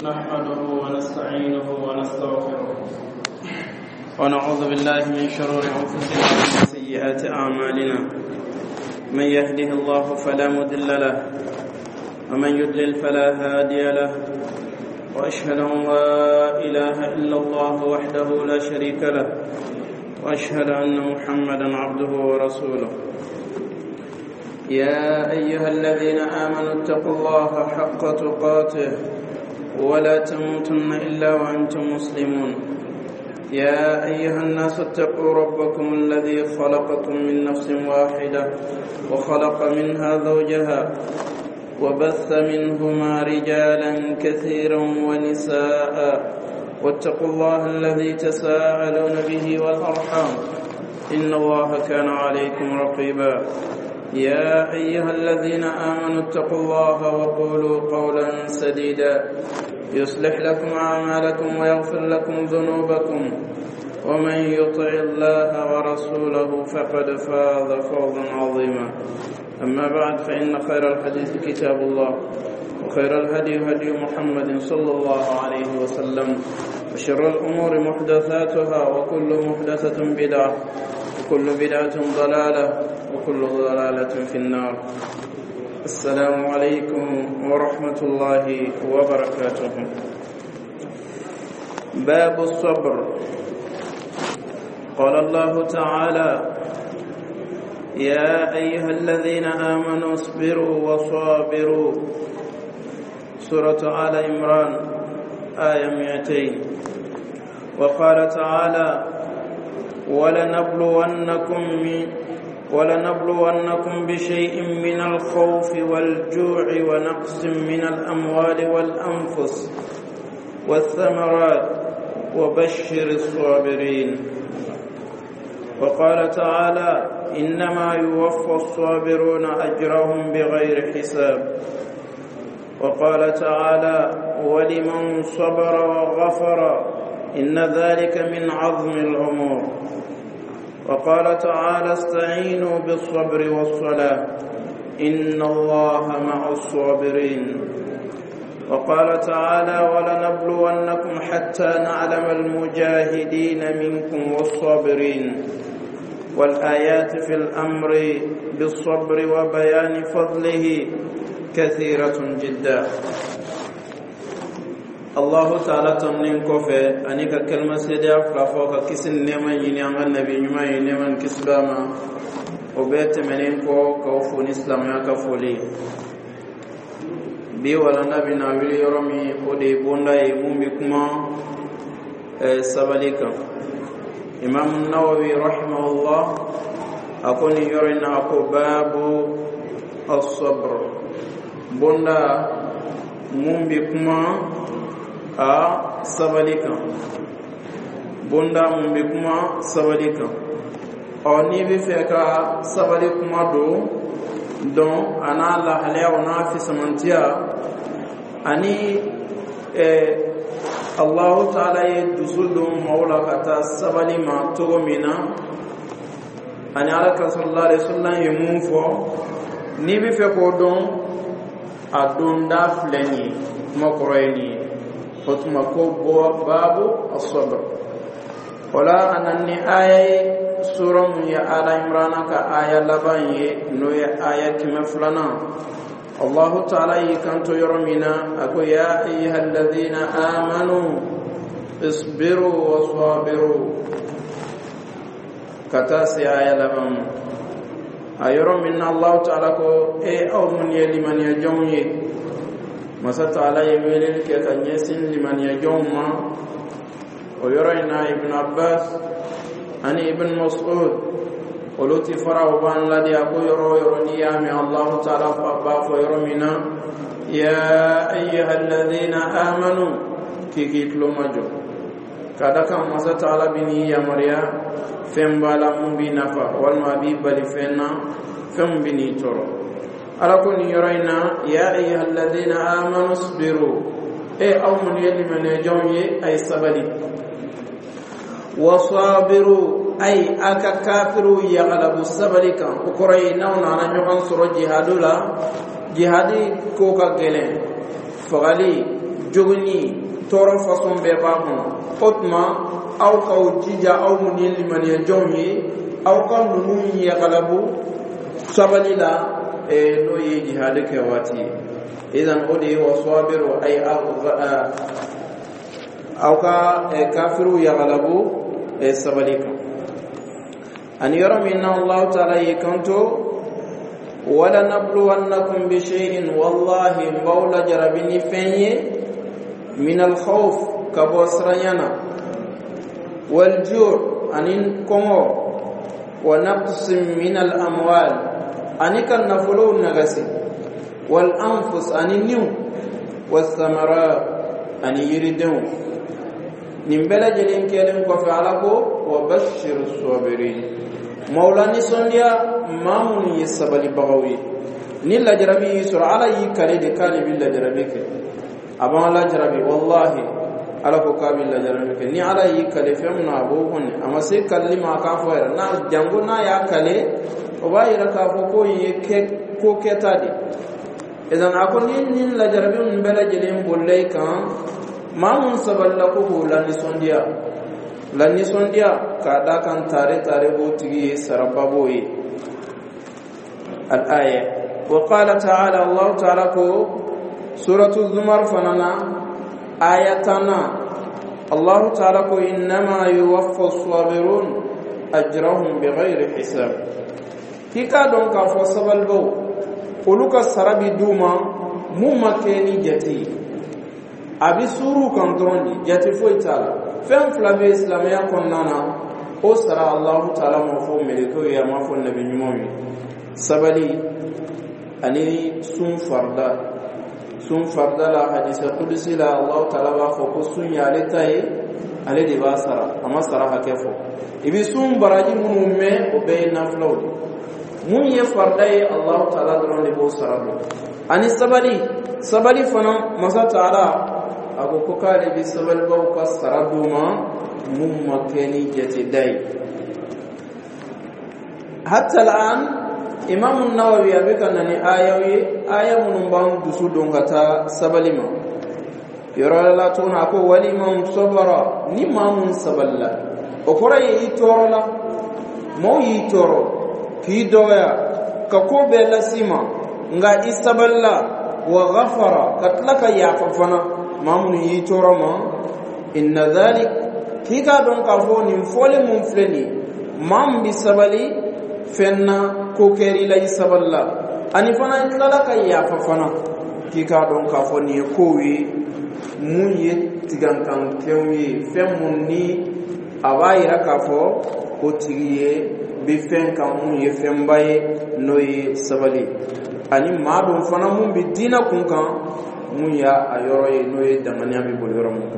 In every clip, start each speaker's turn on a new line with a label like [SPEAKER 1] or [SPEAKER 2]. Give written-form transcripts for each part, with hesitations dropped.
[SPEAKER 1] نحمده ونستعينه ونستغفره ونعوذ بالله من شرور أنفسنا ومن سيئات أعمالنا. من يهده الله فلا مضل له ومن يضلل فلا هادي له، وأشهد أن لا إله إلا الله وحده لا شريك له، وأشهد أن محمدا عبده ورسوله. يا أيها الذين آمنوا اتقوا الله حق تقاته ولا تموتن إلا وأنتم مسلمون. يا أيها الناس اتقوا ربكم الذي خلقكم من نفس واحدة وخلق منها زوجها وبث منهما رجالا كثيرا ونساء، واتقوا الله الذي تساءلون به والأرحام إن الله كان عليكم رقيبا. يا أيها الذين آمنوا اتقوا الله وقولوا قولا سديدا يصلح لكم أعمالكم ويغفر لكم ذنوبكم، ومن يطع الله ورسوله فقد فاز فوزا عظيما. أما بعد، فإن خير الحديث كتاب الله، وخير الهدي هدي محمد صلى الله عليه وسلم، وشر الأمور محدثاتها، وكل محدثة بدعة، وكل بدعة ضلالة، وكل ضلالة في النار. السلام عليكم ورحمة الله وبركاته. باب الصبر. قال الله تعالى: يا أيها الذين آمنوا اصبروا وصابروا. سورة آل عمران آية 200. وقال تعالى: ولنبلونكم بشيء من الخوف والجوع ونقص من الأموال والأنفس والثمرات وبشر الصابرين. وقال تعالى: إنما يوفى الصابرون أجرهم بغير حساب. وقال تعالى: ولمن صبر وغفر إن ذلك من عظم الأمور. وقال تعالى: استعينوا بالصبر والصلاة إن الله مع الصابرين. وقال تعالى: ولنبلونكم حتى نعلم المجاهدين منكم والصابرين. والآيات في الأمر بالصبر وبيان فضله كثيرة جدا. الله تعالى تمنين كوفي أنيك كلمة سيدي أفرافوك كسن نيمان ينيان النبي نيمان ينيمان كسباما وبيت منين كوفون إسلام يكفولي بي ولا نبي ناويل يرمي ودي بوندا يموم بكما سباليكا. إمام النووي رحمه الله أكون يرينا أكو باب الصبر بوندا موم بكما sabali kan bunda mun bi kuma sabali kan ni bi fɛ ka sabali kuma don ana lahaliya wana fi samantiya ani Allahu ta'ala ye dusu don maula ka taa sabali ma togo min na ani alaka sallallahu alaihi wasallam ye mun fɔ ni bi fɛ k'o dɔn a don da filɛ ni kuma kɔrɔ ye ni فتمكو باب الصبر. ولا أنني آية سورة يا آل عمران كآية لبانية نوية آية كمفلنا. الله تعالى يكنت يرمينا أكو: يا أيها الذين آمنوا اصبروا وصابروا. كتاسي آية لبان أيرمينا الله تعالى كو أو من يلمن يجوني مسات على يميل كأن يسن لمن يجوم. ويرينا ابن عباس أني ابن مسعود ولوتي فرعوا بان الذي أقول يروني من الله تعالى فأبا فيرمنا: يا أيها الذين آمنوا كيكيت لمجو كذا كان مسات على بني يا مريا فم بالا مبينفا والما بيبالي فينا فم بني ترو. أراكم يرينا: يا أيها الذين آمنوا اصبروا أو من يلمن يجوني أي سبلي وصابروا أي أكا كافروا يغلب السبلي كان وكرينا ونانا نغنصر جهادولا جهادي كوكا جلين فغالي jogni toro façon be ba mo hotma aw kaw jija aw munil man ya jongi aw kan nun ya galabu sabalila no yi jihad ke wati idan odi wa sabiru ay aw ka kafiru ya galabu sabalika an yaramina Allah ta'ala yakanto wala nabluwannakum bi shay'in wallahi mawla jarabini fenye min al khawf kabosrayana wal ju' anin komo wa naqsim min al amwal anikan nafulu nagasi wal anfus anin new was thamarat ani yiridun nimbela jelin kelen ko fa alako wa bashir as-sabirin maulani sondia mamun yisabali bagawi ni la jarabi sura ala yi kale de kale bil la jarabi ke aba la jarabi wallahi ala ko kabil la jarabi ke ni ala yi kale femna bo hon ama se kalima ka fo na jango na ya kale o bayira ka fo ko yi ke ko ketadi idan akon ni la jarabi mun bela jelin bollay kan mamun saballa ko la ni sondia lanni sondia ka da kan tare botigi sarababoyi al-aya wa qala ta'ala Allah ta'ala ko suratu zumar fanana ayatana Allah ta'ala ko innama yuwaffa as-sabirun ajrahum bighayri hisab kika don ka fo sabalbo uluka sarabi duma mumma keni jati abi suru kan drondi jati fo itala fem flabe islamia konnana o sara Allah ta'ala mo fo meliko ya ma fo nabi nyumomi sabali ani sun farda la hadith qudsi la Allah ta'ala wa fo ko sun yale tay ale de ba sara ama sara hakefo ibi sun baraji mun me o be na flow mun ye farda Allah ta'ala dron de bo sara ani sabali fana masa ta'ala ako ko kale bi sabal baw ka saraduma mumma keni jati dai hatta al'an imam an-nawawi abika nani ayamun ban dusu dongata sabalima yara la tuna ko wali man sabara ni mamun saballa o koray itorola mo yitoro ki doya ka ko be lasima nga isaballa wa ghafara katlaka ya fafana mamun yi toroma inna dhalik kika don ka fo nin fole mun fleni mam bi sabali fenna ko keri la saballa ani fana kala kay ya fa fana kika don ka fo ni ko wi mun ye tigankan kewi fem mun ni abayira ka fo ko tigiye bi fen kan mun ye fem baye no ye sabali ani madum fana mun bi dina kun kan mun ya ayoro ye no ye damania bi bol yoro mun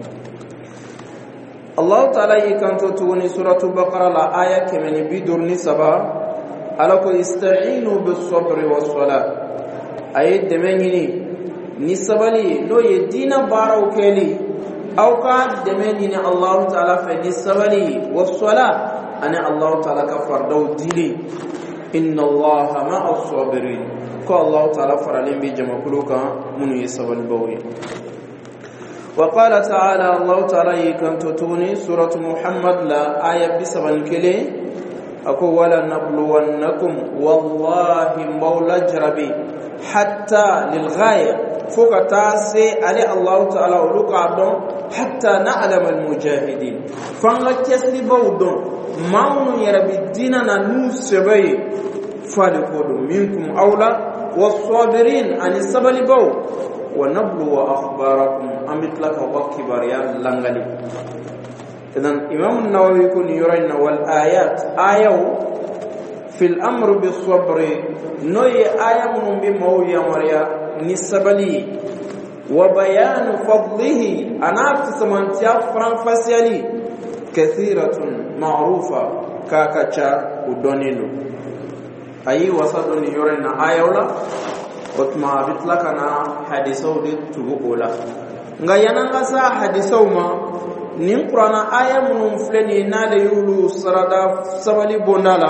[SPEAKER 1] Allah ta'ala yikanto tuni suratul baqara la aya kemeni bidurni saba alako ista'inu bis sabri was salat ay demeni ni sabali no ye dina baraw keli aw ka demeni ni Allah ta'ala fa ni sabali was salat ana Allah ta'ala ka fardaw dili inna Allah ma'as sabirin ko Allah ta'ala faralin bi jamakuluka mun yisabal bawi وقال تعالى الله تعالى كنت توني سورة محمد لا آية بسبن كلي أكو ولا نبلونكم والله مولى جربي حتى للغاية فوق تاسي علي الله تعالى ولوك عبدون حتى نعلم المجاهدين فانغا كسلي بودون ماون يربي ديننا نوسبي فالكودو منكم أولى والصابرين عن السبل بو ونبلو أخباركم أمثلك وكبر يا لنغلي إذن إمام النووي يكون يرينا والآيات آية في الأمر بالصبر نوي آية من بموية مريا نسبلي وبيان فضله أنا أفتسمانتيا فرنفسيالي كثيرة معروفة كاكاچا ودونينو أي وصدن يرينا آية ولا otma bitlaka na hadisau de tugola nga yananga sa hadisau ma nin qur'ana aya mun fleni na de yulu sarada sabali bondala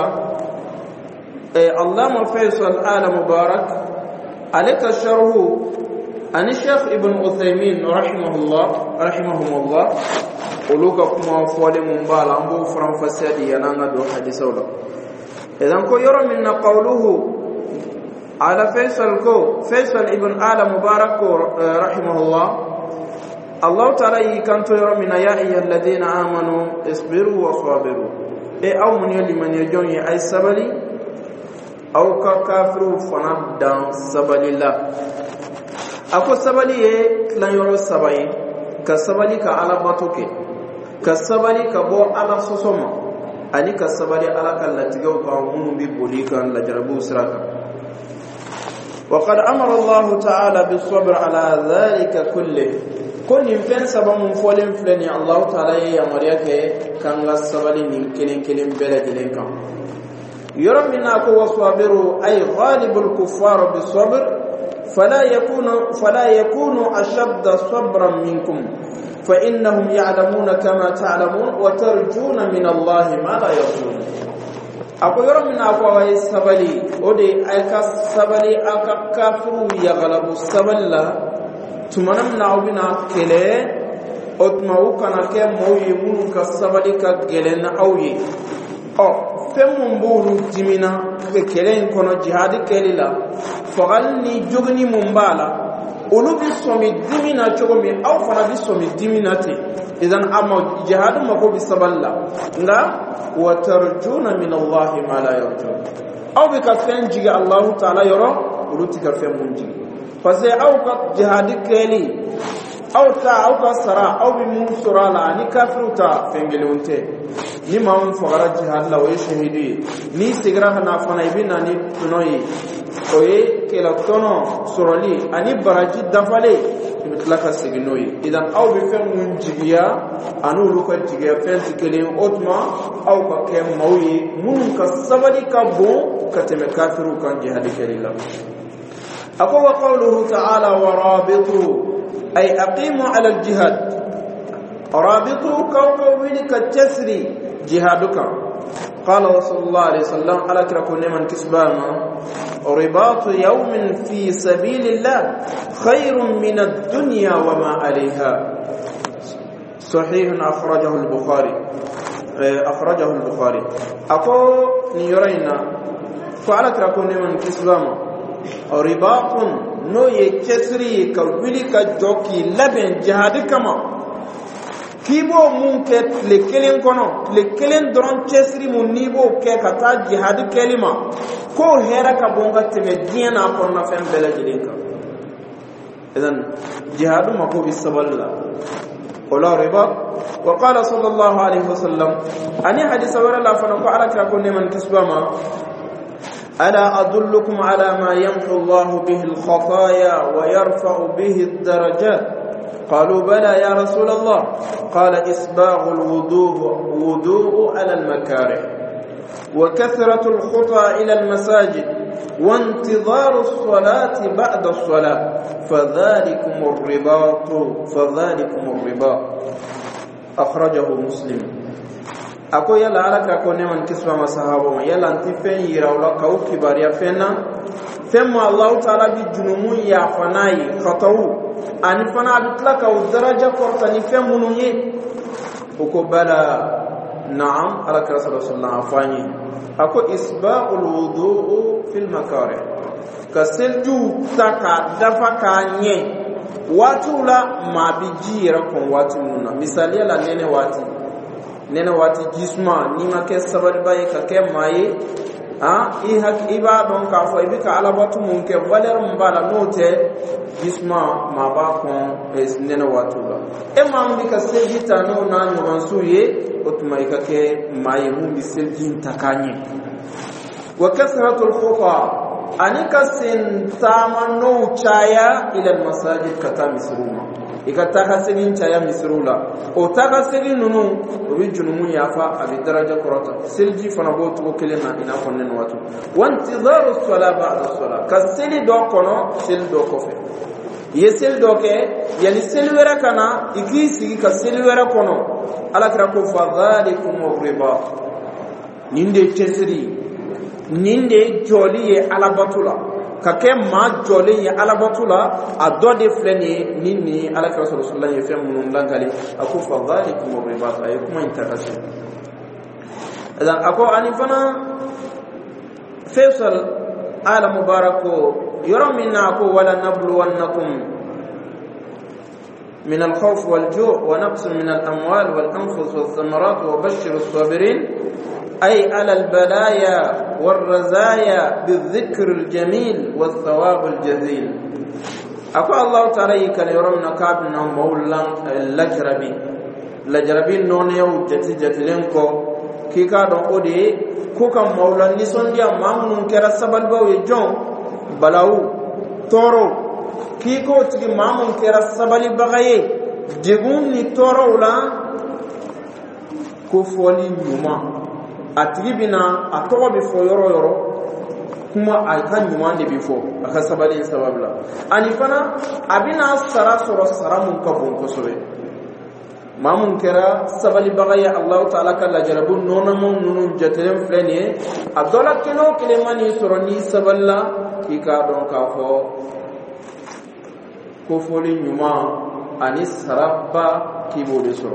[SPEAKER 1] allama faisal ala mubarak alaka sharhu ani Sheikh Ibn Uthaymin rahimahumullah uluka kuma fole mumbala ambo faram fasadi yananga do hadisawla idan ko yoro minna qawluhu على فيصل ابن آل مبارك رحمه الله الله تعالى كانت يرى من يا أيها الذين آمنوا اصبروا وصابروا أو من يلي من يجوني أي سبلي أو كافروا فنبدا سبلي الله أكو سبلي كلا يرى سبلي كسبلي كعلى بطوك كسبلي كبو على سوسما أني كسبلي على كالتجو كأمون ببوليكا لجربو سراكا وقد أمر الله تعالى بالصبر على ذلك كله كل يمكن سبب من فلان فلان الله تعالى يأمرك كان لا سبب من كلين بلد لكم يرى منا قوة صابروا أي غالب الكفار بالصبر فلا يكون أشد صبرا منكم فإنهم يعلمون كما تعلمون وترجون من الله ما لا يرجون ako yoro min ako way sabali ode ay ka sabali aka kafiru ya galabu saballa tumanam naawbina kele otmaw kana ke moyi mun ka sabali ka gelen awyi o fem mburu dimina ke kelen kono jihad kelila fogalni jogni mumbala ulubi somi dimina chogomi aw fara bi somi diminati idan amma jihad mako bi saballa nga وترجون من الله ما لا يرجون أو بكفين جي الله تعالى يرى ولوتي كفين منجي فزي أو جهاد كيلي أو كسرا أو بمنصرا لا ني كافر تا فنجلونتي ني ما من فقرا جهاد لا ويشهدي ني سيغرا نافنا يبينا ني تنوي oye kela tono soroli ani baraji dafale bitlaka signoi idan aw bi fen mun jigiya anu luka jigiya fen sikele otma aw ka ke mawi mun ka sabali ka bo ka teme kafiru kan jihad kelila ako wa qawluhu ta'ala wa rabitu ay aqimu ala al jihad rabitu kawkawili ka tasri jihaduka قال رسول الله عليه وسلم على كركون من كسبانا رباط يوم في سبيل الله خير من الدنيا وما عليها صحيح أخرجه البخاري أقول نيرينا فعلى كركون من كسبانا رباط نو يكسري كولك جوكي لبن جهاد كما kibo mun ke lekelen kono lekelen dron chesri mun nibo ke kata jihad kelima ko hera ka bonga teme diena ko na fem bela jilinka idan jihad mako bisaballa wala riba wa qala sallallahu alaihi wasallam ani hadith wala la fa ko ala ka ko neman kisbama ala adullukum ala ma yamhu Allah bihi al-khataya wa yarfa'u bihi ad-darajat قالوا بلى يا رسول الله قال إسباغ الوضوء على المكاره وكثرة الخطى إلى المساجد وانتظار الصلاة بعد الصلاة فذلكم الرباط أخرجه مسلم أكو يلا على كأكو نمان كسبة مسحابهم يلا انتفين يراولا كاو كباريا فينا فما الله تعالى بجنومون يعفناي خطأو ani fana abitlaka udaraja kortani femununye uko bala naam ala rasulullah afanye ako isba'ul wudu'u fil makarih kaselju taka dafaka nye watu la mabijira kon watu nuna misali la nene wati jisma ni make sabari baye ka ke maye iba don ka fo ibika alabatu munke valer mbala note jisma ma ba kon nene watu la mam bika sejita no na nyomansuye otumaika ke maye mu biselji takanye wa kasratul khufa anika sintama no chaya ila almasajid kata misruma ikataka senin chaya misrula otaka senin nunu obijunumu yafa abi daraja korata selji fana botu okelena ina konnen watu wantizaru as-sala ba'da as-sala kaseli do kono sel do kofe yesel do ke yani selwera kana ikisi ka selwera kono ala kira ko fadhalikum riba ninde tesri ninde joliye ala batula kake ma jole ya ala batula adode fleni nini ala ka rasulullah ya fem mun langali aku fa dhalikum ribat ay kuma intakasi idan ako anifana faisal ala mubarako يرمنا ولا نبلونكم من الخوف والجوع ونقص من الأموال والأنفس والثمرات وبشر الصابرين أي على البلايا والرزايا بالذكر الجميل والثواب الجزيل أقول الله تعالى كان يرمنا كابنا مولا لجربي نونيو جتلينكو كيكا دون أودي كوكا مولا نيسون ديا مامون كرا سبالبو يجون balawu toro kiko tigi mamun kera sabali bagaye degun ni toro la ko foli nyuma atigi bina atogo bi fo yoro kuma alkan nyuma de bi fo aka sabali sababla ani fana abina sara soro sara mun ka bon ko sobe mamun kera sabali bagaye Allah taala kala jarabun nonamon nunun jatelem flenie adola kino kelemani soro ni saballa kika don ka fo ko foli nyuma ani sarabba kibode soro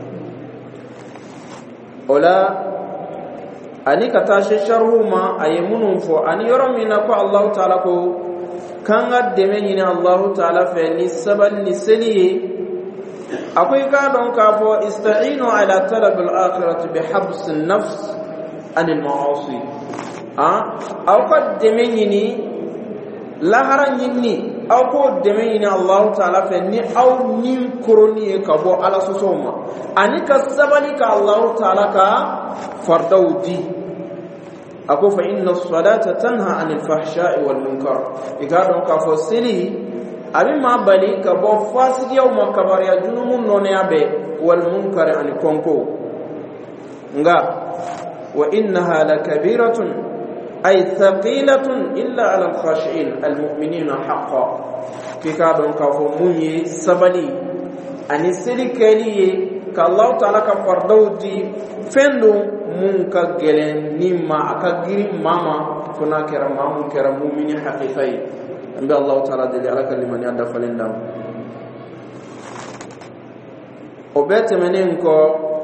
[SPEAKER 1] ola ani kata sharhuma ayemunun fo ani yoromina ko Allah taala ko kanga deme ni Allah taala fe ni sabal ni seni akoy ka don ka fo ista'inu ala talab al-akhirati bi habs an-nafs an al-ma'asi aw qad deme ni lahara nyinni aw ko deme ni Allah taala fe ni aw nin koroni ka bo ala sosoma ani ka sabali ka Allah taala ka fardawdi ako fa inna as-salata tanha 'anil fahsha'i wal munkar ikadon ka fo sili abi ma bali ka bo fasiki aw makabariya junumun none abe wal munkar an konko nga wa innaha lakabiratun أي ثقيلة إلا على الخاشعين المؤمنين حقا كيكا دون كافو مني سبلي أني سيركلي كالله تعالى كفردو دي فندو منك جلن نما أكغير ماما كنا كرم مامو كرم مؤمن حقيقي أنبي الله تعالى دي على كلمة يندى فلندام وبيت منينكو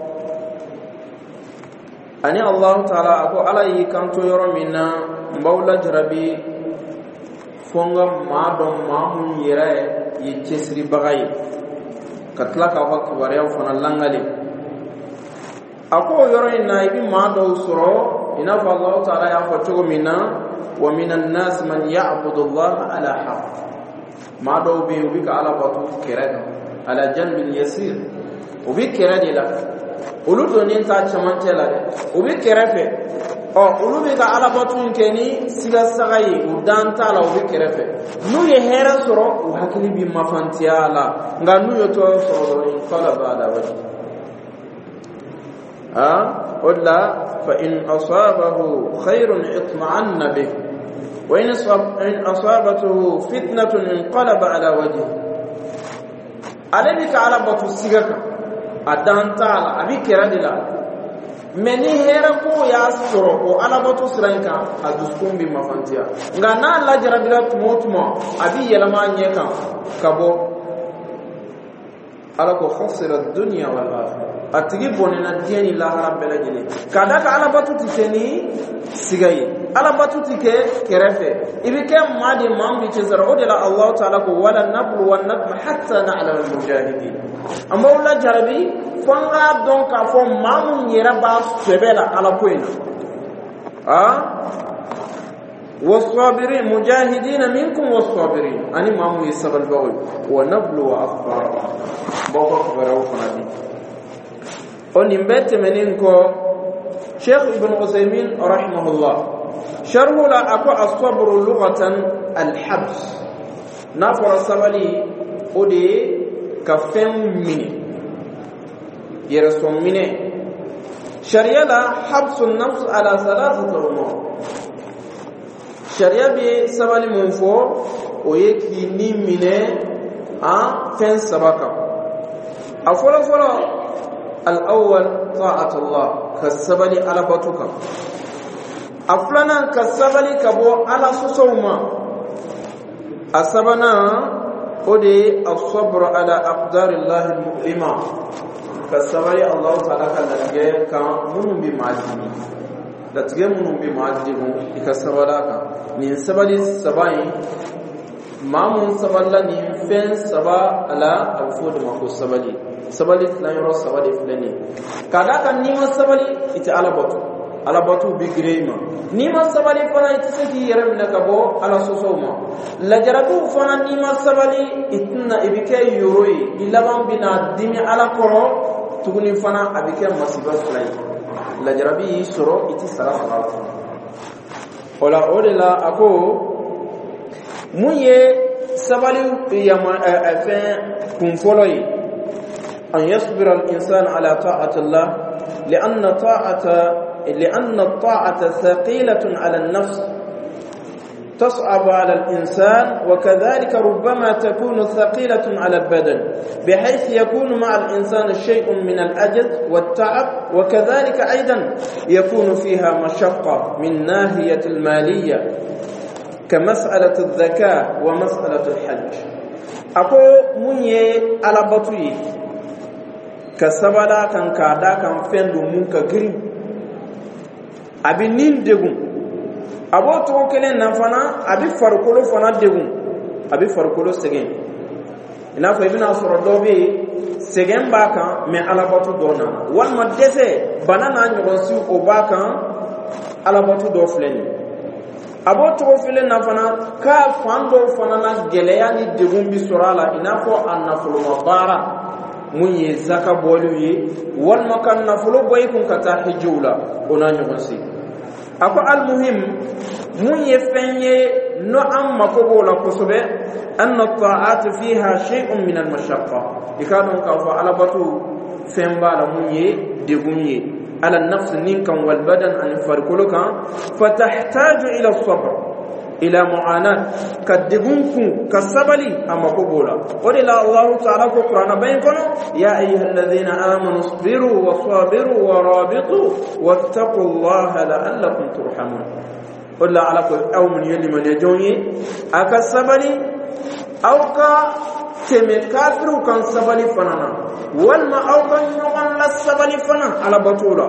[SPEAKER 1] ani Allah taala ako alayi kanto yoro minna mbawla jarabi fonga madon mamun yere yi cesri bagay katla ka wa kibariya fona langali ako yoro ina ibi mado suro ina fa Allah taala ya fa tugo minna wa minan nas man ya'budu Allah ala haqq mado be ubi ka ala batu kirada ala janbil yasir ubi kirada la uluto ni ta chamantela ubi kerefe ulubi ka alabatun keni siga sagayi udanta la ubi kerefe nu ye hera soro u hakili bi mafantiala nga nu yo to soro in fala bada waji wala fa in asabahu khairun itma'anna bih wa in asabatuhu fitnatun inqalaba ala wajhi alabika alabatu sigaka adantala abi keradila meni hera ko ya soro ko alabatu siranka aduskumbi mafantia ngana la jarabila tumotuma abi yelama nyeka kabo alako khasira ad-dunya wal akhirah atigi bonena dieni la harabela jeni kadaka alabatu tikeni sigayi alabatu tike kerefe ibike madi mambi chezara odela Allah taala ko wala nablu wan nakma hatta na'lam al-mujahidin amawla jarabi fanga donc ka fo mamun yera ba sebela ala koina was-sabirin mujahidin minkum was-sabirin ani mamu yisabal bawl wa nablu wa akhbar boko baraw fanadi oni mbete meninko Sheikh Ibn Uthaymeen rahimahullah sharhu la ako as-sabru lughatan al-habs nafara sabali odi ka fem mini يرسم منه شريعة حبس النفس على ثلاثة أمور شريعة بسبب منفو ويكي منه فين سبقا أفضل الأول طاعة الله كالسبب على بطوك أفضل كالسبب كبو على سسوما asabana ode as-sabr ala aqdar Allah al-mu'lima kasabari Allah ta'ala kallange kan munum bi ma'adini da tige munum bi ma'adini ikasabara ka ni sabali sabai mamun saballa ni fen saba ala alfud mako sabali lan yoro sabali flani kada kan ni sabali ita alabatu bi grema ni sabali fana ita saki yaram na kabo ala sosoma la jaratu fana ni sabali itna ibike yoroi ilaban bina dimi ala koro tuguni fana abike masiba fulai la jarabi soro iti sala ola odela ako muye sabali yama afin kun foloi an yasbira al-insan ala ta'ati Allah لأن الطاعة ثقيلة على النفس تصعب على الإنسان وكذلك ربما تكون ثقيلة على البدن بحيث يكون مع الإنسان شيء من الأجز والتعب وكذلك أيضا يكون فيها مشقة من ناحية المالية كمسألة الزكاة ومسألة الحج أقول مني على بطوي كسبلا كان كادا كان فندو منك غريب أبي نين دغون أبو توكلين نفنا أبي فرقلو فنا دغون أبي فرقلو سجن إن فابن أسرادوبي سجن باكا من على بطو دونا والمدرسة بنانا نيغوسي أوباكا على بطو دوفلين أبو توكلين نفنا كفاندو فنا جلياني دغون بسرعة إن فو أن نفلو مبارا munye zaka boluye wal makan nafulu boy kun kata hijula ona nyonsi ako al muhim munye fenye no amma ko bola kusobe an ta'at fiha shay'un min al mashaqqa ikadon ka fa ala batu femba la munye degunye ala nafs ninkan wal badan an farkuluka fatahtaju ila as-sabr إلى معاناة كدبونكم كالسبلي أما قبولا ولله الله تعالى في القرآن بينكم يا أيها الذين آمنوا اصبروا وصابروا ورابطوا واتقوا الله لعلكم ترحمون قل على كل أو من يلي من يجوني أكا السبلي أو كا تمكافر كان سبلي فنانا والما أو كان يغن للسبلي فنا على بطولة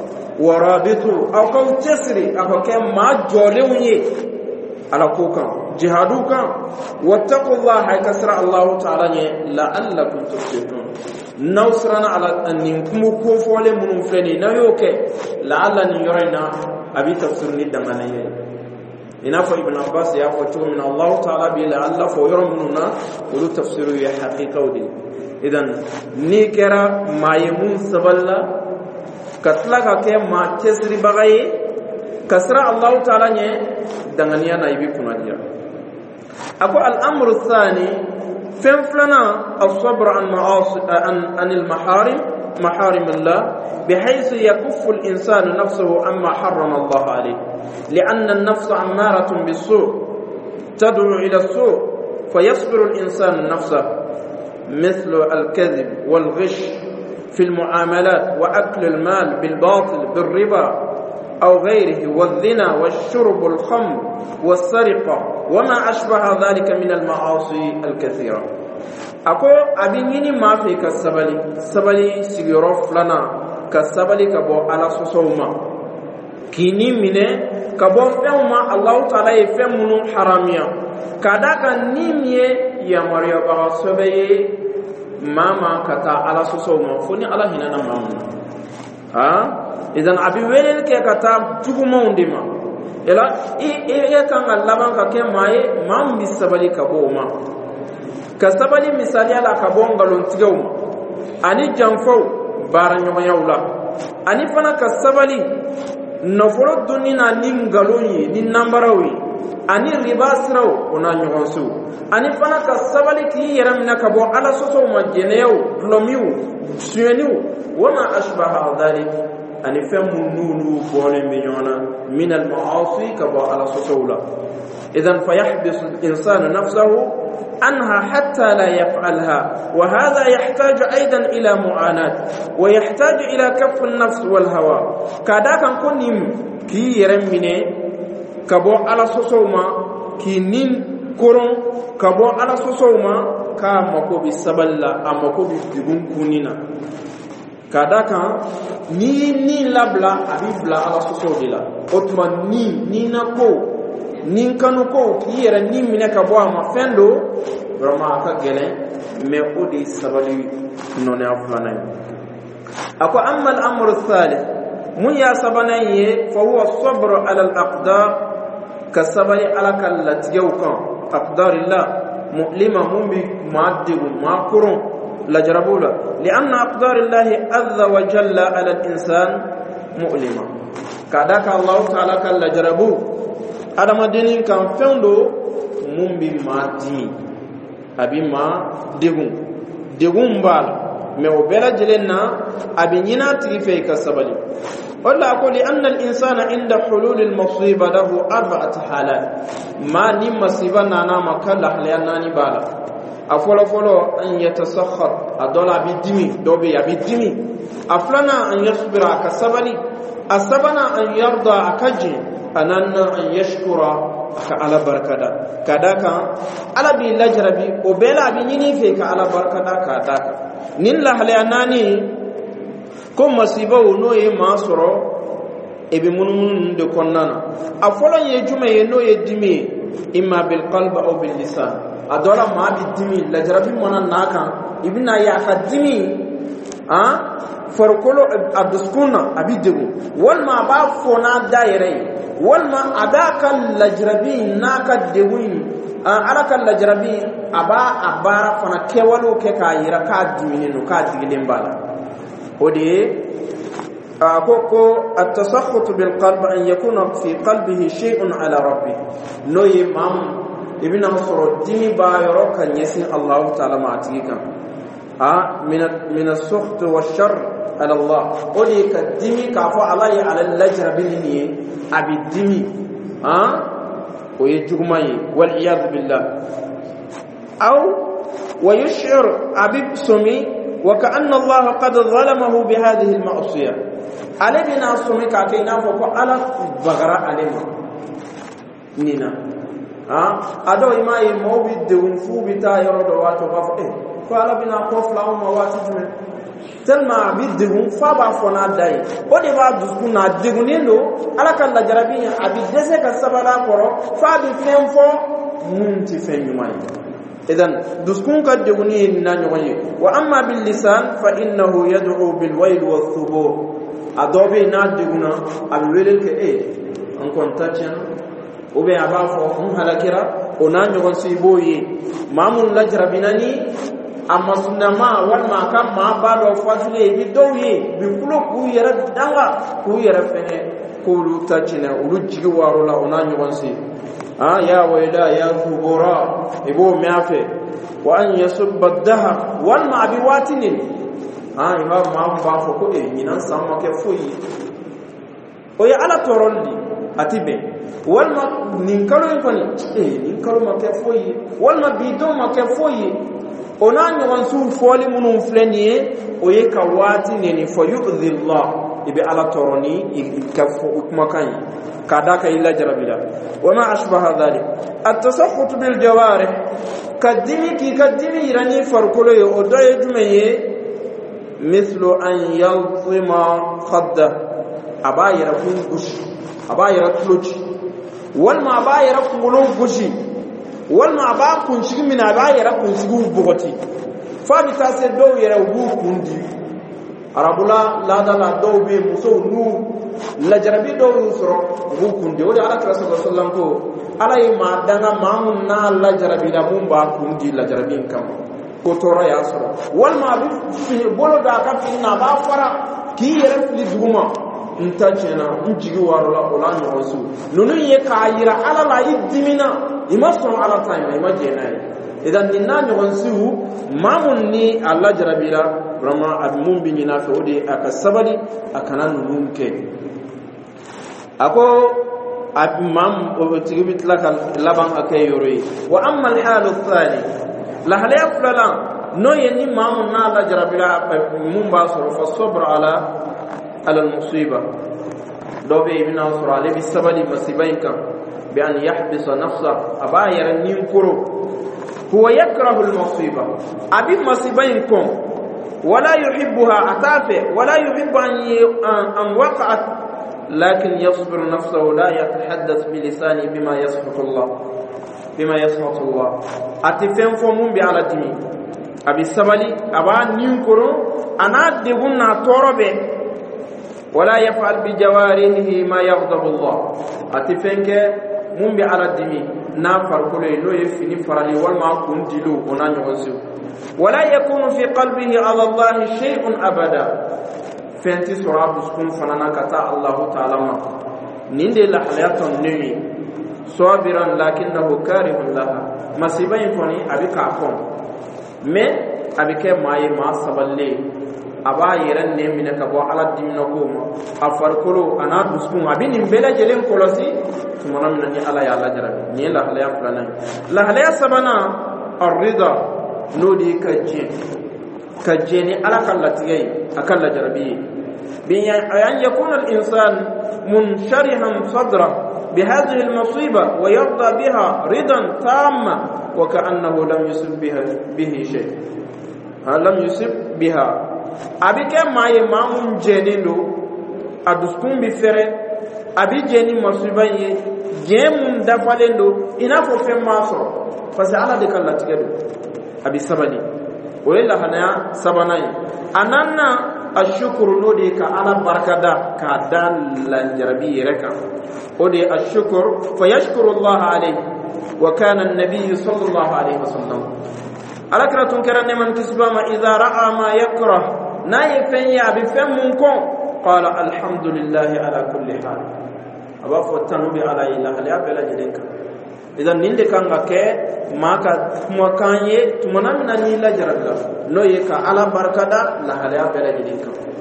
[SPEAKER 1] ورابطوا أو كان تسري أو كان ما جولوني على كوكا جهادوكا واتقوا الله كسر الله تعالى لعلكم تفلحون نوصرنا على أن نكمو كوفولي منفلني نيوكي لعلني يرينا أبي تفسير ندماني إنافو ابن عباس يأخذ من الله تعالى بلعل فيرمنا ولو تفسيره حقيقة ودي إذن نيكرا ما يمون سبلا كتلك كما تسري بغاية كسر الله تعالى دغنيا نايبي كناديا اكو الامر الثاني فنفلنا الصبر عن المحارم محارم الله بحيث يكف الانسان نفسه عما حرم الله عليه لان النفس عمارة بالسوء تدعو الى السوء فيصبر الانسان نفسه مثل الكذب والغش في المعاملات واكل المال بالباطل بالربا أو غيره والزنا والشرب والخمر والسرقة وما أشبه ذلك من المعاصي الكثيرة أقول أبيني ما في كالسبلي سيروف لنا كالسبلي كبو على سوسوما كيني منه كبو فهما الله تعالى يفهمون حراميا كذاك نيمي يا مريم بغسبي ماما كتا على سوسوما فني على هنا ماما إذن أبي ويل كتا تجمع عندما إلا كان اللبان كم ماي مام بسبلي كبوما كسبلي مثالي على كبون غلون تجوما أني جنفو بارن يوم يولا أني فنا كسبلي نفرو دنيا نيم غلوني نين نمبروي أني رباسرو ونا نيونسو أني فنا كسبلي كي يرمنا كبو على سوسو مجنيو لوميو سينيو وما أشبه ذلك أن يفهم نونو بولين بيونا من المعاصي كبا على سوسولا إذن فيحبس الإنسان نفسه عنها حتى لا يفعلها وهذا يحتاج أيضا إلى معاناة ويحتاج إلى كف النفس والهوى كذا كان كونيم كي يرميني كبا على سوسوما كي نين koron kabo ala sosoma ka mako bi saballa amako bi digun kunina kadaka ni labla abibla ala sosodila otuma ni na ko ni kanu ko kiyera ni mine kabo ama fendo vraiment ka gelen mais odi sabali non aflana ako amma al-amru al-thalith mun ya sabanaye fa huwa as-sabr ala al-aqdar kasabali ala kallati yawkan aqdarillah mu'lima mumbi ma'addibu ma'kurun la jarabula lianna aqdarillahi azza wa jalla ala al-insan mu'lima kadaka Allah ta'ala kala jarabu adama denin kan fendo mumbi ma'addi abima degun bala me o bela jelenna abinyina tife kasabali wala aquli anna al-insana inda hulul al-musiba lahu arba'at halat ma ni masiba nana makalla halyana bala afolo an yatasakhar adola bidimi dobe ya bidimi aflana an yasbira kasabali asabana an yarda akaji ananna an yashkura ka ala barakada kadaka ala bi lajrabi o bela bi nyini fe ka ala barakada kadaka nin la halyana ko masiba wono e masoro e be munun de konnana afolo ye juma ye no ye dimi imma bil qalb aw bil lisan adola ma bi dimi la jarabi mona naka ibna ya khadimi farkolo aduskuna abidegu wal ma ba fona daire wal ma adaka la jarabi naka dewi alaka la jarabi aba fona kewalo ke ka yira ka dimi no ka digilin bala ودي أكوكو التسخط بالقلب أن يكون في قلبه شيء على ربه نو يمام ابن مصر الدين بايرو كان يسن الله تعالى معتيكا من السخط والشر على الله ودي كدمي كافو علي على اللجر بني أبي الدمي ويجمعي والعياذ بالله أو ويشعر أبي سمي وكأن الله قد ظلمه بهذه المعصية علينا سمك كينا فقال بغرا علينا نينا ادو ما يموبد دونفو بتا يرد واتو قال بنا خوف لا ما واتو تلما بيدهم فبا فنا داي ودي با دسكنا دغنيلو على كان جربين ابي دسك سبلا كورو فابي فينفو مونتي فينيماي إذن دسكون قد يغنيه نانيوغنيه وأما باللسان فإنه يدعو بالويل والثبور أدوبي نادغنا أبويلك أنكون تاتيان وبي أبافو هلكرا ونانيوغن سيبوي مامون لجربيناني أما سنما والما كم ما بالو فاتلي بدوي بكلو كويرا دانغا كويرا فنه كولو تاتينا ولجي وارولا ونانيوغن سيبوي يا ويلا يا ثبورا يبو ميافي وأن يصب الدهر والمع بواتن إمام ما بافوكو ينان سامك فوي ويا على تورولي أتبه والمع نينكالو يكوني نينكالو ما كفوي والمع بيدو ما كفوي onanyo wansu foli munun flenie oyeka watini fayu'dhi Allah ibe ala toroni ikafo ukmakan kadaka illa jarabila wama ashbaha dhalik at-tasakhut bil jawarih kadimi rani farkolo yo odaye jumeye mislu an yaltima khadda abayira kun gushi abayira tuluci wal ma abayira kun gushi wal ma ba kun shigi min abayira kun shigi bugoti fa bi tase do yera wu kundi arabula la dala do be muso nu la jarabi do usro wu kundi o ala rasul sallallahu ko ala yi ma danga mamun na la jarabi da mun ba kundi la jarabi kam ko tora ya soro wal ma bi bolo da ka fi na ba fara ki yera fili duguma nta chena njigi warola ola nyosu nunu ye kayira ala la yidimina imaso ala time imagine idan ninna nyosu mamun ni alla jarabira brama admum bi nyina fe odi akasabali akanan nunke ako abimam otigibit lakal laban akayori wa amma al halu thani la hal yaflala no yeni mamun na alla jarabira mum ba so fa sabr ala المصيبة دوبي ابن أسرع لبي السبب مصيبينك بأن يحبس نفسه أبا يرنينكرو هو يكره المصيبة أبي مصيبينكم ولا يحبها أتافه ولا يحب أن وقعت لكن يصبر نفسه لا يتحدث بلسانه بما يسخط الله أتفهم فمون بعلى دمي أبي سبلي أبا نينكرو أنا دبنا توربه ولا يفعل بجوارحه ما يغضب الله أتفنك مون بعلى دمي نافر كله لو يفني فرالي والما كنت له ونانيوزو ولا يكون في قلبه على الله شيء أبدا فانتي سراب سكون فنانا كتا الله تعالى ما نيندي لحليات النمي صابرا لكنه كاره لها مسيبين فني أبي كاكم من أبي كماي ما سبلي أبا يرن نمينة كبوا على الدين نقوم أفركلو أنا بسكون أبي نبلا جلين كولاسي ثم نمني على يالا جرب نيل لحليات فلان لحليات سبنا الرضا نودي كجيني على كالتي أكل جربي بأن يكون الإنسان منشرحا صدره بهذه المصيبة ويرضى بها رضا تاما وكأنه لم يصب به شيء لم يصب بها أبي كما يمام جينيلو أدسكم بفره أبي جيني مصيبة جيم دفالندو إنافو في مصر فسألا دي كالتي أبي سبني ولله هنا سبناي أننا الشكر نودي كأنا بركدا كدال لنجربي ركا ودي الشكر فيشكر الله عليه وكان النبي صلى الله عليه وسلم ألكرا تنكرني من كسبما إذا رأى ما يكره نايفن يا بفم منكم قال الحمد لله على كل حال أبا فتنوبي على إله لا بلا جدك إذا نيندي كانغا كي ماكا مكانيه تمنا من نيلا جردا لو يكا على بركدا لا هلا بلا جدك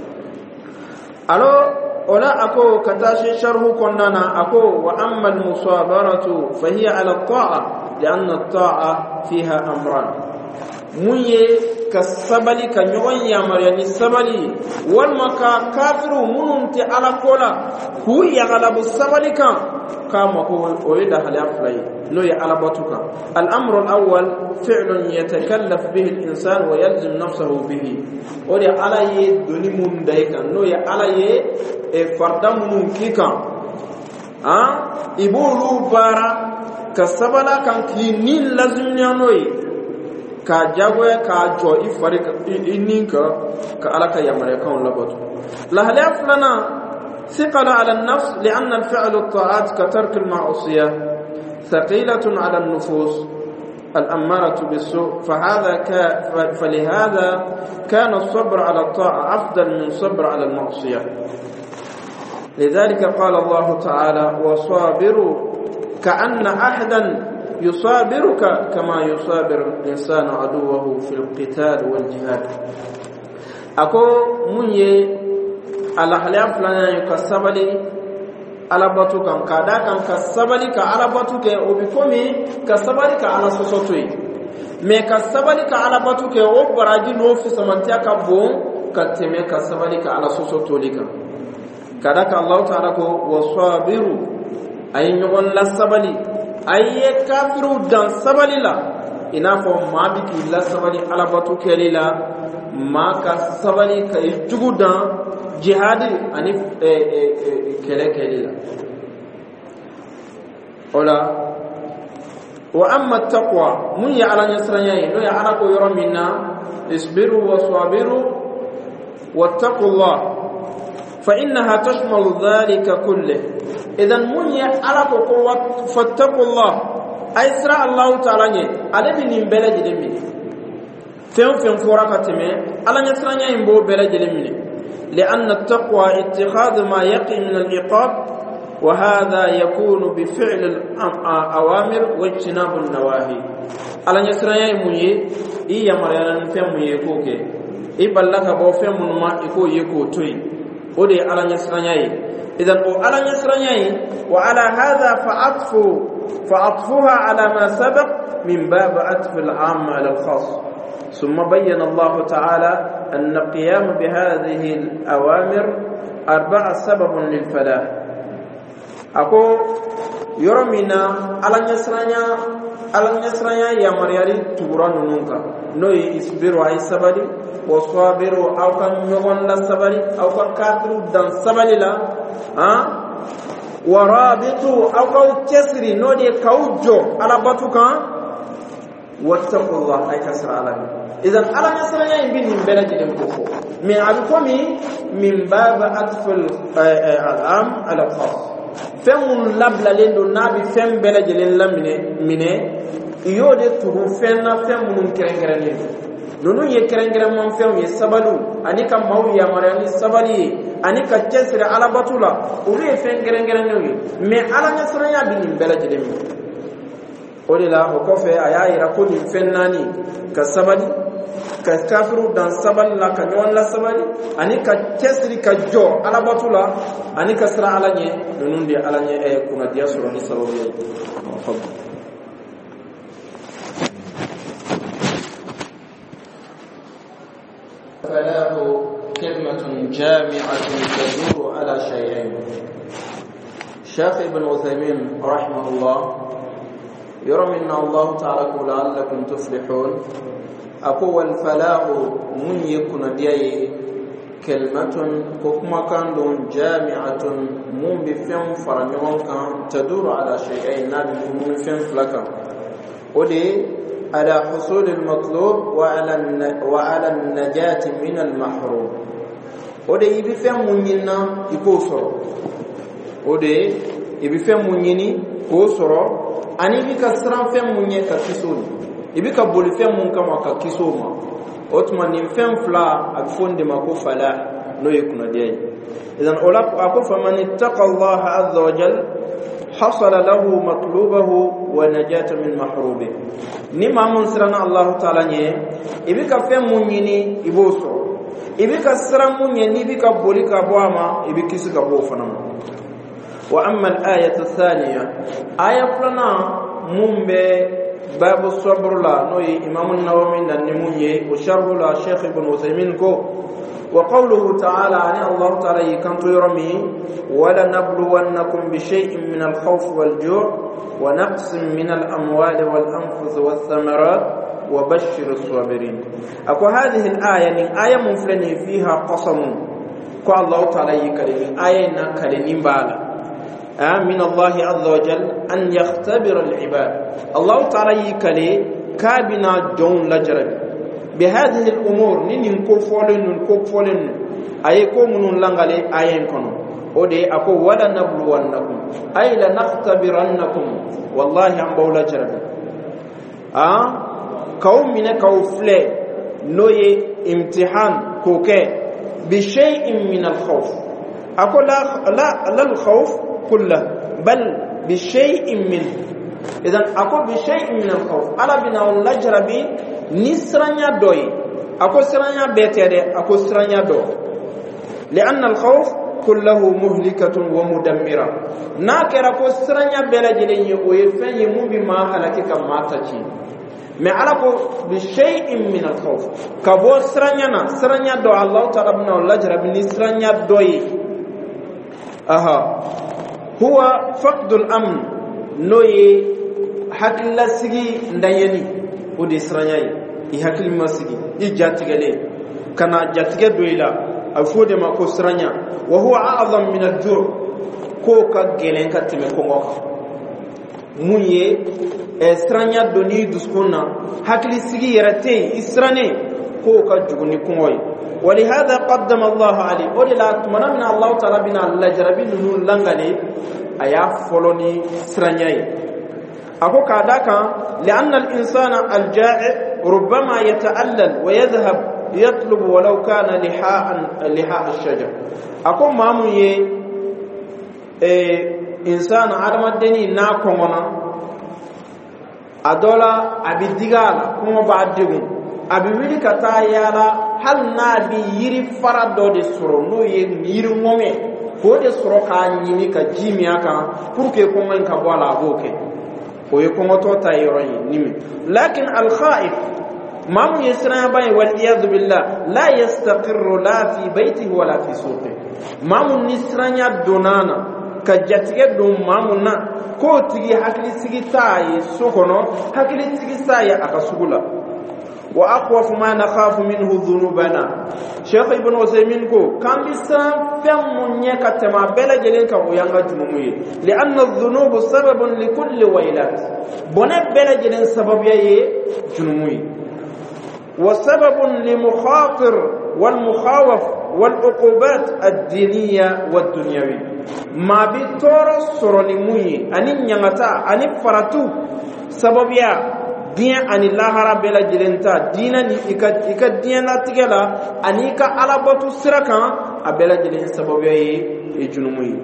[SPEAKER 1] الو ولا أكو كتاشي شرح كننا أكو وأما المصابرة فهي على الطاعة لأن الطاعة فيها أمران مني كالسبلي كنيوان يامر يعني السبلي والمكا كافر مننت على كولا هو يغلب السبلي كما هو أريد هل يفعل نوي على بطك الأمر الأول فعل يتكلف به الإنسان ويلزم نفسه به ودي على يدني من دايكا نوي على فردم من كيكا إبولو بارا كسبلا كان كينين لازم ينوي كجاوة كجو إفريق إنك كألك يا مريكان لبطو لهلا فلنا ثقل على النفس لأن الفعل الطاعات كترك المعصية ثقيلة على النفوس الأمارة بالسوء فلهذا كان الصبر على الطاعة أفضل من الصبر على المعصية لذلك قال الله تعالى وصابروا كأن أحدا يصابرك كما يصابر الإنسان عدوه في القتال والجهاد أكو مني على حليف لنا يكسبلي على بطوك كذا كان كسبلي كعلى بطوك وبكمي كسبلي كعلى سوسوتوي ما كسبلي كعلى بطوك وبراجي نوفي سمنتيا كبون كتمي كسبلي كعلى سوسوتولي كذا الله تعالى وصابروا أي نقول لا سبلي أي كافر دان سبلي لا إنافو ما بكي لا سبلي على بطوك للا ما كسبلي كيجو دان جهادي أني كلا كلا ولا وأما التقوى من يعلن يسرني لو يعلق يرى منا اصبروا وصابروا واتقوا الله فإنها تشمل ذلك كله إذا من يعلق قوة فاتقوا الله أيسر الله تعالى على من بلد دمي فين فرقتمي على يسرني ينبو بلد دمي لأن التقوى اتخاذ ما يقي من العقاب وهذا يكون بفعل الأوامر واجتناب النواهي على يسرني مني إيا مريانا فهم يكوكي إبالك بو فهم ما يكو يكو توي ودي على يسرني إذن على يسرني وعلى هذا فأطفوها على ما سبق من باب عطف العام على الخاص ثم بين الله تعالى أن القيام بهذه الأوامر 4 سبب للفلاح أكو yoromina alanya sranya ya mariari tugura nununka no isbiru ay sabali wa sabiru aw kan nyogon la sabali aw kan kafiru dan sabali la wa rabitu aw ka kesri no de kawjo ala batuka wattaqullah ay kasra ala idan alanya sranya ibn belaji dem ko min alkomi min bab atfal al'am ala khas femun labla lendo nabi fem belaji len lamine mine yode tugu fenna femun kerengere nonu ye kerengere mon fem ye sabalu anika mawiya marani sabali anika kesra ala batula uri fen kerengere ne me alanya sranya bin belaji dem olila okofe ayayira ko ni fennani ka sabali ka kafiru dan sabal la ka nyon la sabali ani ka kesri ka jo ala batula ani ka sra ala nye nundi ala nye kuna dia sura ni sababu falahu kalimatun jami'atun taduru ala shay'ain Shaykh Ibn Uthaymin rahimahullah يرمنا الله تعالى لعلكم تفلحون أقوى الفلاح من يكون دياي كلمة كما كان دون جامعة من بفهم فرميون كان تدور على شيئين نابل من فهم فلكا ودي على حصول المطلوب وعلى النجاة من المحروم ودي بفهم منينا يكوسر ودي بفهم منيني كوسر ani bika sran fem munye ka kisoni ibika boli fem mun kama ka kisoma otman ni fem fla ak fonde mako fala no yekuna dey idan olap ako faman ittaqallaha azza wa jal hasala lahu matlubahu wa najata min mahrubi ni mamun sirana Allah taala nye ibika fem munyini iboso ibika sran munye ni bika boli ka boama ibikisi ka bo fanam وأما الآية الثانية آية فلنا ممبي باب الصبر لا نوي إمام النووي ننموني وشرح لا شيخ ابن عثيمين كو وقوله تعالى عن الله تعالى كنت يرمي ولنبلونكم بشيء من الخوف والجوع ونقص من الأموال والأنفس والثمرات وبشر الصابرين أكو هذه الآية آية مفلني فيها قسم كو الله تعالى يكلم آية نكلم بالا من الله عز وجل أن يختبر العباد الله تعالى يكلي كابنا جون لجرب بهذه الأمور نين كوفولن أيكم من لنغلي أين كنو ودي أكو ولا نبلونكم أي لنختبرنكم والله عن بولا جرب كوم من كوفلي نوي امتحان كوكي بشيء من الخوف أكو لا الخوف كله بل بشيء منه إذن أكو بشيء من الخوف ألا بنا اللجربي نسرانيا دوي أكو سرانيا بيتيري أكو سرانيا دو لأن الخوف كله مهلكة ومدمرة ناكر أكو سرانيا بلجلين ويفن يموبي ما هلكك ما تجي ما ألاكو بشيء من الخوف كبو سرانيا دو الله تعالى بنا اللجربي نسرانيا دوي هو فقد الأمن نوي حكل سجي نديني ودي سرناي يحكل ما سجي يجاتيغلي كنا جاتيغ دويلا أفود ما كو سرنيا وهو أعظم من الجوع كوكا جيلين كتمي كونغو مونيه سرنيا دوني دسكونا حكل سجي يرتي إسراني كوكا جغني كونغوي ولهذا قدم الله عليه وللا تمنى الله تعالى بنا لجربين نون لنغالي ايا فولوني سرانياي اكو كاداكا لان الانسان الجائع ربما يتألل ويذهب يطلب ولو كان لحاء الشجر اكو ماموي انسان ادم الدني نا كومنا ادولا ابي ديغالا كومو بعدغو ابي ويلي كتا يالا hal na bi yiri fara do de soro no ye yiri ngome ko de soro ka nyini ka jimi aka pour que ko man ka wala boke o ye ko to ta yoro nimi lakin al khaif mam yasra bay wal iyad billah la yastaqirru la fi baytihi wala fi suqi mam nisranya donana ka jatige dum mamuna ko tigi hakili sigi tayi sokono hakili sigi tayi akasugula wa aqwaf ma nakhafu minhu dhunubana Sheikh Ibn Usaymin ko kan bisa fem nya katama bela jelen ka oyanga jumuyi li anna adh-dhunub sababun li kulli waylat bona bela jelen sabab yayi jumuyi wa sababun li mukhatir wal mukhawaf wal uqubat ad-diniyya wad dunyawi ma bi toro sorolimuyi ani nyangata ani faratu sabab ya bien ani lahara bela jelenta dina ni ika dina tigela ani ka alabatu sirakan abela jelen sababu yi junumuyi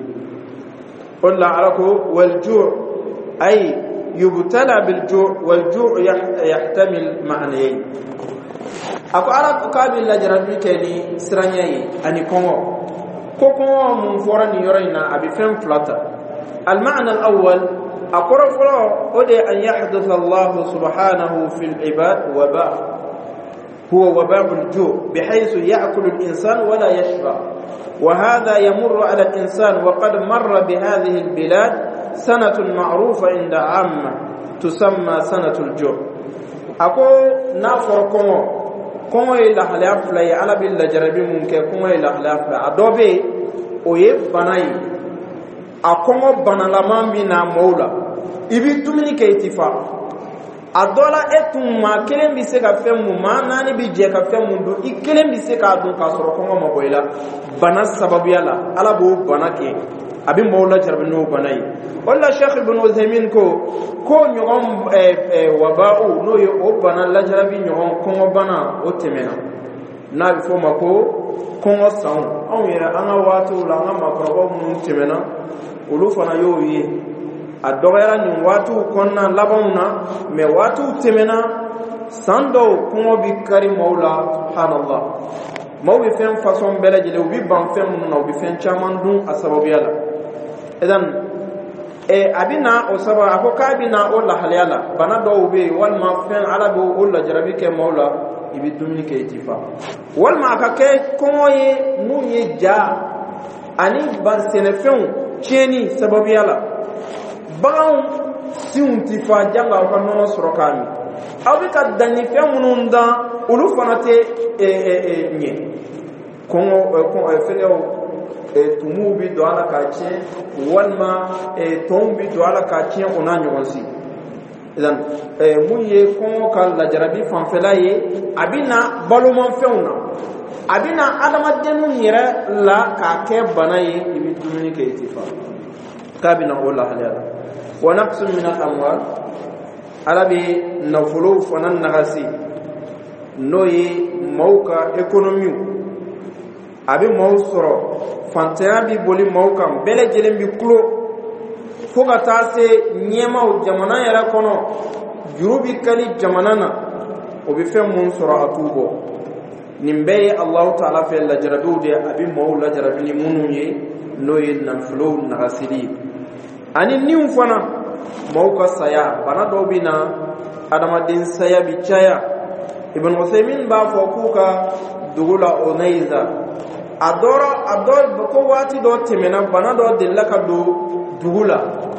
[SPEAKER 1] qul alako wal ju' ay yubtala bil ju' wal ju' yahtamil ma'nayn ako ala ka bil lajrabi keni siranyai ani kongo koko mun forani yorina abi fem flata al ma'na al awwal أقرأ أدي أن يحدث الله سبحانه في العباد وباء هو وباء الجوع بحيث يأكل الإنسان ولا يشبع وهذا يمر على الإنسان وقد مر بهذه البلاد سنة معروفة عند عامة تسمى سنة الجوع أقول نافر كونغو إلا حلاف لا يعلى بالله جربي ممكن كونغو إلا حلاف لا أدوبي ويب بناي akongo banalaman bina moula ibi tumini ke itifa adola etuma kelen bi se ka femu ma nani bi je ka femu do ikelen bi se ka dun ka soro kongo maboyla bana sababu yala ala bo bana ke abi moula jarbi no banai walla Sheikh Ibn Usaymin ko nyogom waba'u no yo o bana la jarabi nyogom kongo bana o temena na bi fo mako kongo saun on yera anga watu la nga makrobo mun temena ulu fana yo yi adogera ni watu konna labawna me watu temena sando ko bi kari maula subhanallah mawi fen façon bela jele ubi ban fen no bi fen chaman dun asababiyala idan abina o saba akoka bina o la halyala bana do ubi wal ma fen arabu o la jarabi ke maula ibi dumini ke itifa wal ma akake ko ye nu ye ja ani ban senefen cheni sababu yala bagan siunti fa janga ko no sorokami awika dani fe mununda ulu fanate nye ko feleo tumu bi do ala ka chen walma tombi do ala ka chen ona nyonsi idan munye ko ka la jarabi fan felaye abina balumon feuna abina adama denu yira la ka ke banaye ibi dumini ke itifa kabina wala halala wa naqsun min al-amwal alabi nafulu fanan nagasi noyi mauka economy abi mausoro fantaya bi boli mauka bele jelen bi klo foga tase nyema jamana yara kono jurubi kali jamana na obi fe mun soro atubo nimbe Allah ta'ala fe la jarabu de abi maula jarabini mununye noye nafulu nagasiri ani niu fana mauka saya bana dobina adama din saya bichaya Ibn Usaymin ba fokuka dugula onaiza ador bako wati do temena bana do dillaka do dugula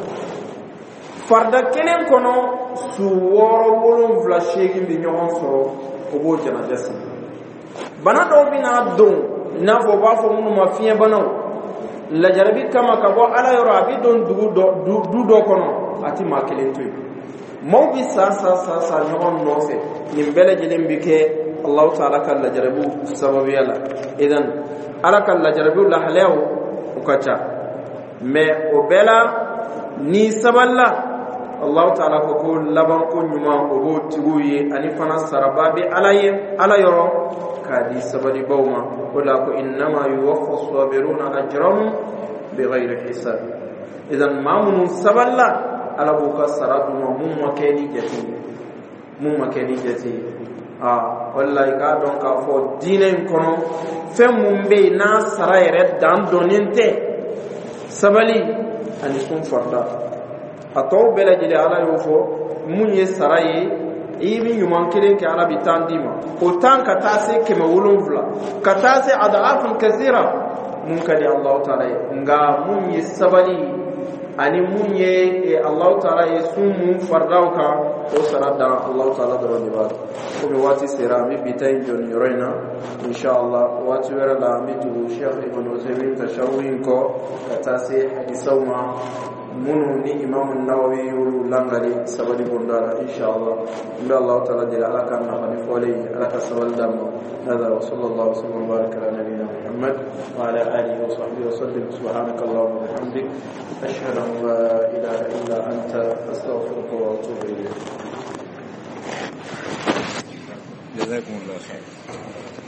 [SPEAKER 1] farda kenen kono su woro wolon vla shegi bi nyon so obo jana jasi bana do bina don na fo ba fo munu mafiya bana la jarabi kama ka bo ala yoro abi don du do kono ati makelen toy mawbi sa nyon no fe nimbele jelen bike Allah ta'ala kan la jarabu sababu yala idan ala kan la jarabu la halaw ukacha me obela ni saballa Allah ta'ala ko laban ko nyuma o bo tiguye ani fana sarababi ala yoro kadi sabali bawma wala ko inma yuwaffa as-sabiruna ajrahum bighayri hisab idan mamun saballa ala buka saradu mum makeni jati wallahi ka don ka fo dinen kono fem mumbe na sarayre dan doninte sabali ani sun farda ato bela jile ala yofo munye saraye ibi yuman kiren ke ala bitandima o tan ka tase ke mawulun vla ka tase adafun kaseera
[SPEAKER 2] mun kadi Allah ta'ala nga mun yi sabali ani mun ye Allah ta'ala ye sumu fardauka o sarada Allah ta'ala daro ba ko be wati sera mi bitay jon yoroina inshallah wati wera la mi tu Sheikh Ibn Uthaymeen tashawin ko katase hadisawma munu ni Imam an-Nawawi yulu langali sabali bondala inshallah inda Allah ta'ala dila alaka na fani fole alaka sabal damo هذا وصلى الله وسلم وبارك على نبينا محمد وعلى اله وصحبه وسلم سبحانك اللهم وبحمدك اشهد ان لا اله الا انت استغفرك واتوب اليك
[SPEAKER 3] جزاكم الله خير